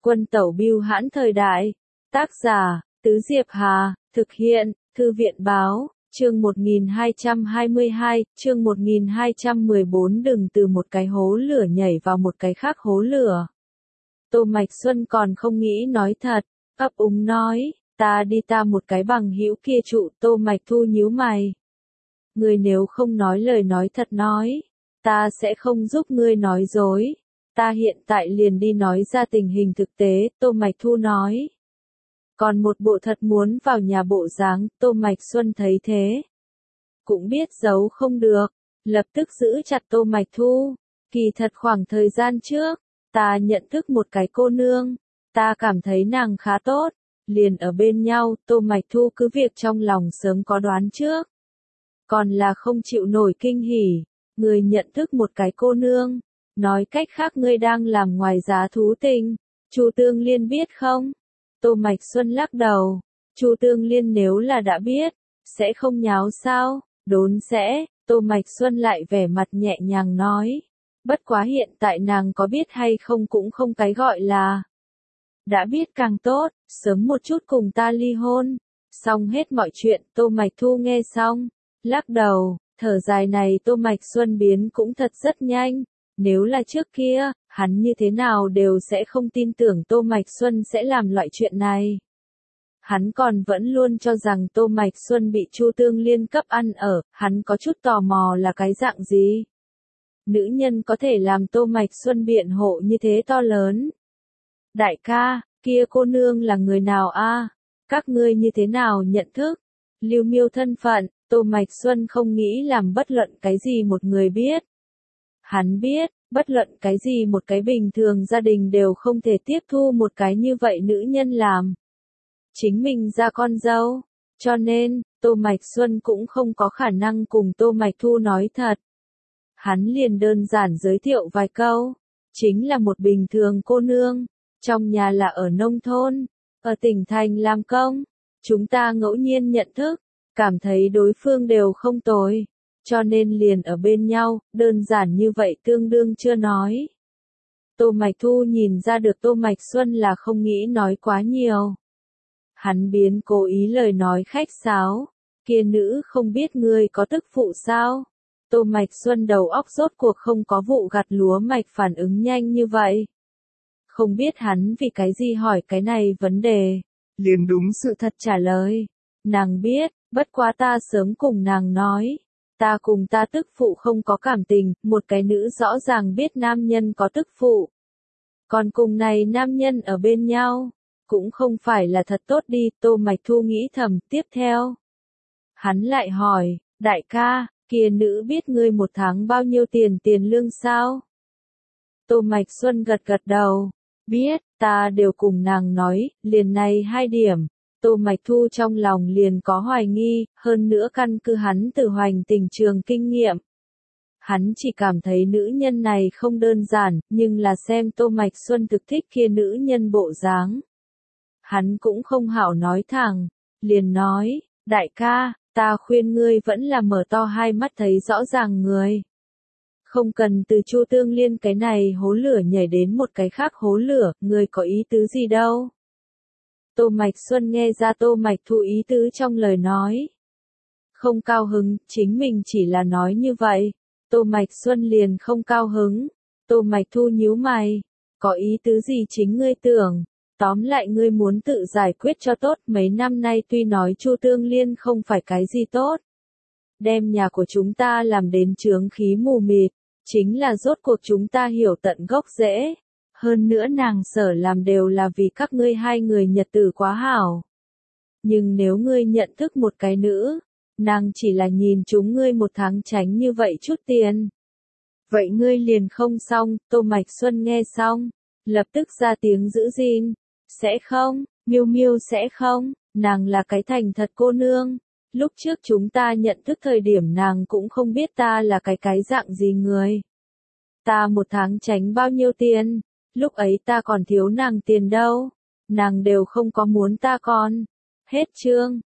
Quân tẩu bưu hãn thời đại. Tác giả, Tứ Diệp Hà, thực hiện, Thư viện Báo, chương 1222, chương 1214 đừng từ một cái hố lửa nhảy vào một cái khác hố lửa. Tô Mạch Xuân còn không nghĩ nói thật, ấp úng nói, ta đi ta một cái bằng hữu kia trụ. Tô Mạch Thu nhíu mày. Ngươi nếu không nói lời nói thật nói, ta sẽ không giúp ngươi nói dối. Ta hiện tại liền đi nói ra tình hình thực tế, Tô Mạch Thu nói. Còn một bộ thật muốn vào nhà bộ dáng. Tô Mạch Xuân thấy thế, cũng biết giấu không được, lập tức giữ chặt Tô Mạch Thu. Kỳ thật khoảng thời gian trước, ta nhận thức một cái cô nương, ta cảm thấy nàng khá tốt, liền ở bên nhau. Tô Mạch Thu cứ việc trong lòng sớm có đoán trước, còn là không chịu nổi kinh hỉ. Người nhận thức một cái cô nương, nói cách khác ngươi đang làm ngoài giá thú tình. Chu Tương Liên biết không? Tô Mạch Xuân lắc đầu. Chu Tương Liên nếu là đã biết, sẽ không nháo sao? Đốn sẽ. Tô Mạch Xuân lại vẻ mặt nhẹ nhàng nói. Bất quá hiện tại nàng có biết hay không cũng không cái gọi là. Đã biết càng tốt, sớm một chút cùng ta ly hôn. Xong hết mọi chuyện. Tô Mạch Thu nghe xong, lắc đầu, thở dài này. Tô Mạch Xuân biến cũng thật rất nhanh. Nếu là trước kia, hắn như thế nào đều sẽ không tin tưởng Tô Mạch Xuân sẽ làm loại chuyện này. Hắn còn vẫn luôn cho rằng Tô Mạch Xuân bị Chu Tương Liên cấp ăn ở, hắn có chút tò mò là cái dạng gì. Nữ nhân có thể làm Tô Mạch Xuân biện hộ như thế to lớn. Đại ca, kia cô nương là người nào a? Các ngươi như thế nào nhận thức? Lưu Miêu thân phận. Tô Mạch Xuân không nghĩ làm bất luận cái gì một người biết. Hắn biết, bất luận cái gì một cái bình thường gia đình đều không thể tiếp thu một cái như vậy nữ nhân làm chính mình ra con dâu. Cho nên, Tô Mạch Xuân cũng không có khả năng cùng Tô Mạch Thu nói thật. Hắn liền đơn giản giới thiệu vài câu. Chính là một bình thường cô nương. Trong nhà là ở nông thôn, ở tỉnh thành làm công. Chúng ta ngẫu nhiên nhận thức, cảm thấy đối phương đều không tồi. Cho nên liền ở bên nhau, đơn giản như vậy tương đương chưa nói. Tô Mạch Thu nhìn ra được Tô Mạch Xuân là không nghĩ nói quá nhiều. Hắn biến cố ý lời nói khách sáo. Kia nữ không biết ngươi có tức phụ sao? Tô Mạch Xuân đầu óc rốt cuộc không có vụ gặt lúa mạch phản ứng nhanh như vậy. Không biết hắn vì cái gì hỏi cái này vấn đề. Liền đúng sự thật trả lời. Nàng biết, bất quá ta sớm cùng nàng nói. Ta cùng ta tức phụ không có cảm tình, một cái nữ rõ ràng biết nam nhân có tức phụ. Còn cùng này nam nhân ở bên nhau, cũng không phải là thật tốt đi. Tô Mạch Thu nghĩ thầm. Tiếp theo, hắn lại hỏi, đại ca, kia nữ biết ngươi một tháng bao nhiêu tiền lương sao? Tô Mạch Xuân gật gật đầu, biết, ta đều cùng nàng nói, liền này 2 điểm. Tô Mạch Thu trong lòng liền có hoài nghi, hơn nữa căn cứ hắn từ hoành tình trường kinh nghiệm. Hắn chỉ cảm thấy nữ nhân này không đơn giản, nhưng là xem Tô Mạch Xuân thực thích kia nữ nhân bộ dáng. Hắn cũng không hảo nói thẳng, liền nói, đại ca, ta khuyên ngươi vẫn là mở to hai mắt thấy rõ ràng người. Không cần từ Chu Tương Liên cái này hố lửa nhảy đến một cái khác hố lửa, ngươi có ý tứ gì đâu. Tô Mạch Xuân nghe ra Tô Mạch Thu ý tứ trong lời nói. Không cao hứng, chính mình chỉ là nói như vậy. Tô Mạch Xuân liền không cao hứng. Tô Mạch Thu nhíu mày. Có ý tứ gì chính ngươi tưởng. Tóm lại ngươi muốn tự giải quyết cho tốt. Mấy năm nay tuy nói Chu Tương Liên không phải cái gì tốt. Đem nhà của chúng ta làm đến chướng khí mù mịt. Chính là rốt cuộc chúng ta hiểu tận gốc rễ. Hơn nữa nàng sở làm đều là vì các ngươi hai người nhật tử quá hảo. Nhưng nếu ngươi nhận thức một cái nữ, nàng chỉ là nhìn chúng ngươi một tháng tránh như vậy chút tiền. Vậy ngươi liền không xong. Tô Mạch Xuân nghe xong, lập tức ra tiếng giữ gìn. Sẽ không, Miêu Miêu sẽ không, nàng là cái thành thật cô nương. Lúc trước chúng ta nhận thức thời điểm nàng cũng không biết ta là cái dạng gì người. Ta một tháng tránh bao nhiêu tiền, lúc ấy ta còn thiếu nàng tiền đâu. Nàng đều không có muốn ta còn. Hết chương.